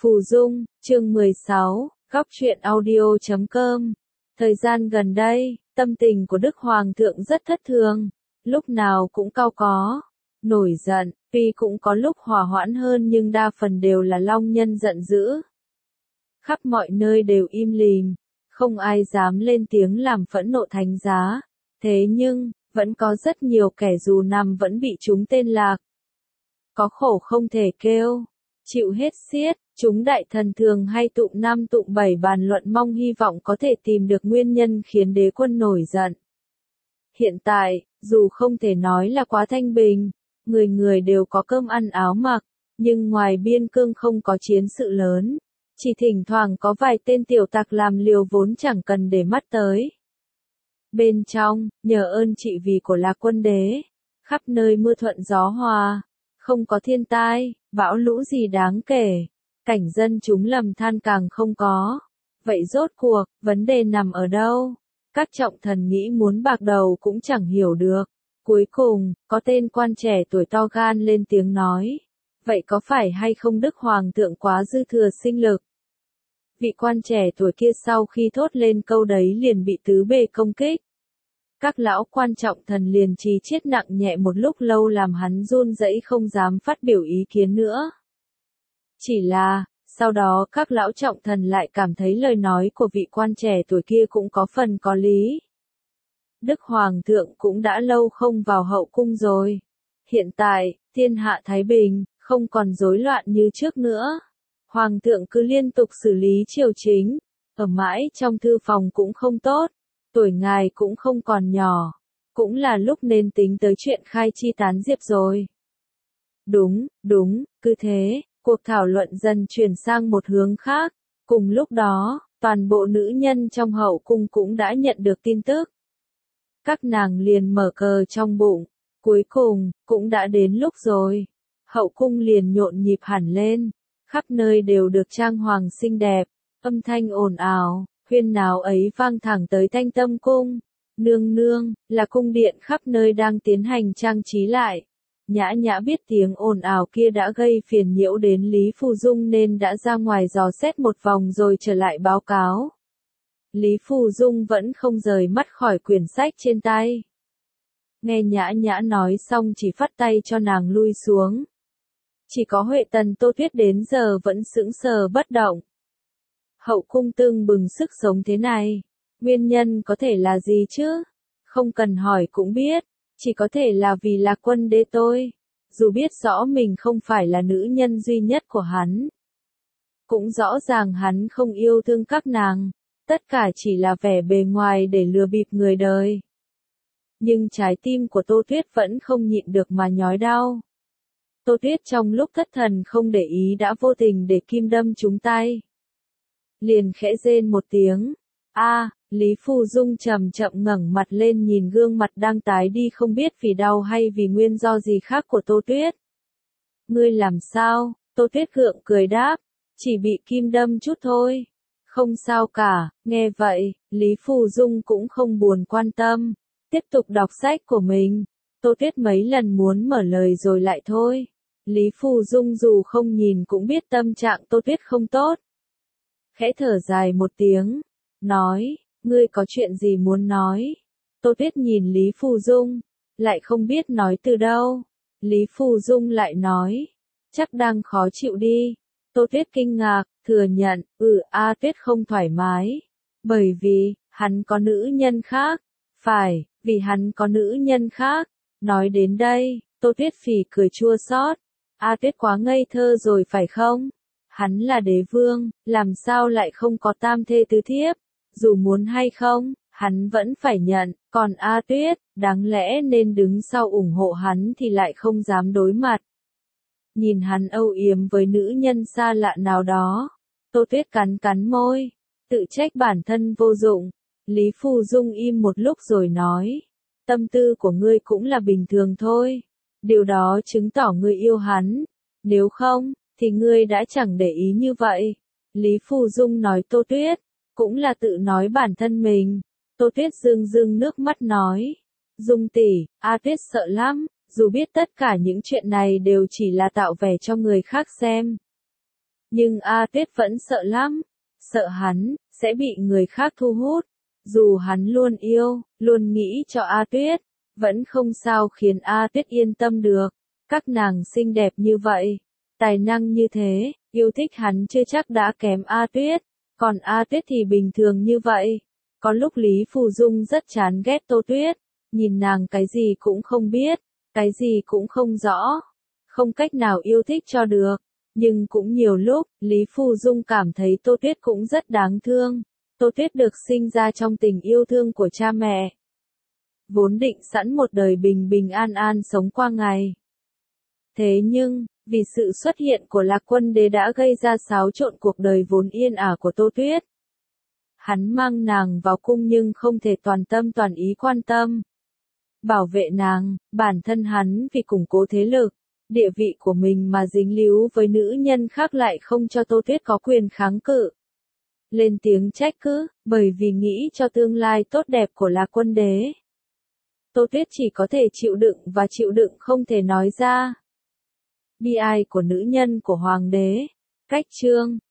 Phù Dung, chương 16, góc truyện audio.com. Thời gian gần đây, tâm tình của Đức Hoàng thượng rất thất thường, lúc nào cũng cau có, nổi giận, tuy cũng có lúc hòa hoãn hơn nhưng đa phần đều là long nhân giận dữ. Khắp mọi nơi đều im lìm, không ai dám lên tiếng làm phẫn nộ thánh giá, thế nhưng, vẫn có rất nhiều kẻ dù nằm vẫn bị chúng tên lạc. Có khổ không thể kêu, chịu hết xiết, chúng đại thần thường hay tụng năm tụng bảy bàn luận mong hy vọng có thể tìm được nguyên nhân khiến đế quân nổi giận. Hiện tại, dù không thể nói là quá thanh bình, người người đều có cơm ăn áo mặc, nhưng ngoài biên cương không có chiến sự lớn, chỉ thỉnh thoảng có vài tên tiểu tặc làm liều vốn chẳng cần để mắt tới. Bên trong, nhờ ơn trị vì của Lạc Quân đế, khắp nơi mưa thuận gió hòa, không có thiên tai, bão lũ gì đáng kể, cảnh dân chúng lầm than càng không có. Vậy rốt cuộc, vấn đề nằm ở đâu? Các trọng thần nghĩ muốn bạc đầu cũng chẳng hiểu được. Cuối cùng, có tên quan trẻ tuổi to gan lên tiếng nói. Vậy có phải hay không Đức Hoàng thượng quá dư thừa sinh lực? Vị quan trẻ tuổi kia sau khi thốt lên câu đấy liền bị tứ bề công kích. Các lão quan trọng thần liền trì chiết nặng nhẹ một lúc lâu làm hắn run rẩy không dám phát biểu ý kiến nữa. Chỉ là, sau đó các lão trọng thần lại cảm thấy lời nói của vị quan trẻ tuổi kia cũng có phần có lý. Đức Hoàng thượng cũng đã lâu không vào hậu cung rồi. Hiện tại, thiên hạ thái bình, không còn rối loạn như trước nữa. Hoàng thượng cứ liên tục xử lý triều chính, ở mãi trong thư phòng cũng không tốt. Tuổi ngài cũng không còn nhỏ, cũng là lúc nên tính tới chuyện khai chi tán diệp rồi. Đúng, cứ thế, cuộc thảo luận dần chuyển sang một hướng khác. Cùng lúc đó, toàn bộ nữ nhân trong hậu cung cũng đã nhận được tin tức. Các nàng liền mở cờ trong bụng, cuối cùng, cũng đã đến lúc rồi. Hậu cung liền nhộn nhịp hẳn lên, khắp nơi đều được trang hoàng xinh đẹp, âm thanh ồn ào. Huyên náo ấy vang thẳng tới Thanh Tâm cung. Nương, là cung điện khắp nơi đang tiến hành trang trí lại. Nhã Nhã biết tiếng ồn ào kia đã gây phiền nhiễu đến Lý Phù Dung nên đã ra ngoài dò xét một vòng rồi trở lại báo cáo. Lý Phù Dung vẫn không rời mắt khỏi quyển sách trên tay. Nghe Nhã Nhã nói xong chỉ phất tay cho nàng lui xuống. Chỉ có Huệ Tần Tô Tuyết đến giờ vẫn sững sờ bất động. Hậu cung tưng bừng sức sống thế này, nguyên nhân có thể là gì chứ? Không cần hỏi cũng biết, chỉ có thể là vì Lạc Quân đế tôi, dù biết rõ mình không phải là nữ nhân duy nhất của hắn. Cũng rõ ràng hắn không yêu thương các nàng, tất cả chỉ là vẻ bề ngoài để lừa bịp người đời. Nhưng trái tim của Tô Tuyết vẫn không nhịn được mà nhói đau. Tô Tuyết trong lúc thất thần không để ý đã vô tình để kim đâm trúng tay. Liền khẽ rên một tiếng. Lý Phù Dung chậm chậm ngẩng mặt lên nhìn gương mặt đang tái đi không biết vì đau hay vì nguyên do gì khác của Tô Tuyết. Ngươi làm sao? Tô Tuyết gượng cười đáp. Chỉ bị kim đâm chút thôi. Không sao cả. Nghe vậy, Lý Phù Dung cũng không buồn quan tâm. Tiếp tục đọc sách của mình. Tô Tuyết mấy lần muốn mở lời rồi lại thôi. Lý Phù Dung dù không nhìn cũng biết tâm trạng Tô Tuyết không tốt. Khẽ thở dài một tiếng, nói, ngươi có chuyện gì muốn nói? Tô Tuyết nhìn Lý Phù Dung, lại không biết nói từ đâu. Lý Phù Dung lại nói, chắc đang khó chịu đi. Tô Tuyết kinh ngạc, thừa nhận, Tuyết không thoải mái. Bởi vì, hắn có nữ nhân khác. Phải, vì hắn có nữ nhân khác. Nói đến đây, Tô Tuyết phì cười chua xót. Tuyết quá ngây thơ rồi phải không? Hắn là đế vương, làm sao lại không có tam thê tứ thiếp? Dù muốn hay không, hắn vẫn phải nhận, còn Tuyết, đáng lẽ nên đứng sau ủng hộ hắn thì lại không dám đối mặt. Nhìn hắn âu yếm với nữ nhân xa lạ nào đó, Tô Tuyết cắn môi, tự trách bản thân vô dụng. Lý Phù Dung im một lúc rồi nói, tâm tư của ngươi cũng là bình thường thôi. Điều đó chứng tỏ ngươi yêu hắn, nếu không, thì ngươi đã chẳng để ý như vậy. Lý Phù Dung nói Tô Tuyết, cũng là tự nói bản thân mình. Tô Tuyết rưng nước mắt nói, Dung tỷ, Tuyết sợ lắm, dù biết tất cả những chuyện này đều chỉ là tạo vẻ cho người khác xem. Nhưng A Tuyết vẫn sợ lắm, sợ hắn sẽ bị người khác thu hút. Dù hắn luôn yêu, luôn nghĩ cho A Tuyết, vẫn không sao khiến A Tuyết yên tâm được. Các nàng xinh đẹp như vậy, tài năng như thế, yêu thích hắn chưa chắc đã kém A Tuyết, còn A Tuyết thì bình thường như vậy. Có lúc Lý Phù Dung rất chán ghét Tô Tuyết, nhìn nàng cái gì cũng không biết, cái gì cũng không rõ, không cách nào yêu thích cho được. Nhưng cũng nhiều lúc, Lý Phù Dung cảm thấy Tô Tuyết cũng rất đáng thương. Tô Tuyết được sinh ra trong tình yêu thương của cha mẹ. Vốn định sẵn một đời bình bình an an sống qua ngày. Thế nhưng, vì sự xuất hiện của Lạc Quân Đế đã gây ra xáo trộn cuộc đời vốn yên ả của Tô Tuyết. Hắn mang nàng vào cung nhưng không thể toàn tâm toàn ý quan tâm. Bảo vệ nàng, bản thân hắn vì củng cố thế lực, địa vị của mình mà dính líu với nữ nhân khác lại không cho Tô Tuyết có quyền kháng cự. Lên tiếng trách cứ, bởi vì nghĩ cho tương lai tốt đẹp của Lạc Quân Đế. Tô Tuyết chỉ có thể chịu đựng và chịu đựng không thể nói ra. Bi ai của nữ nhân của Hoàng đế. Cách chương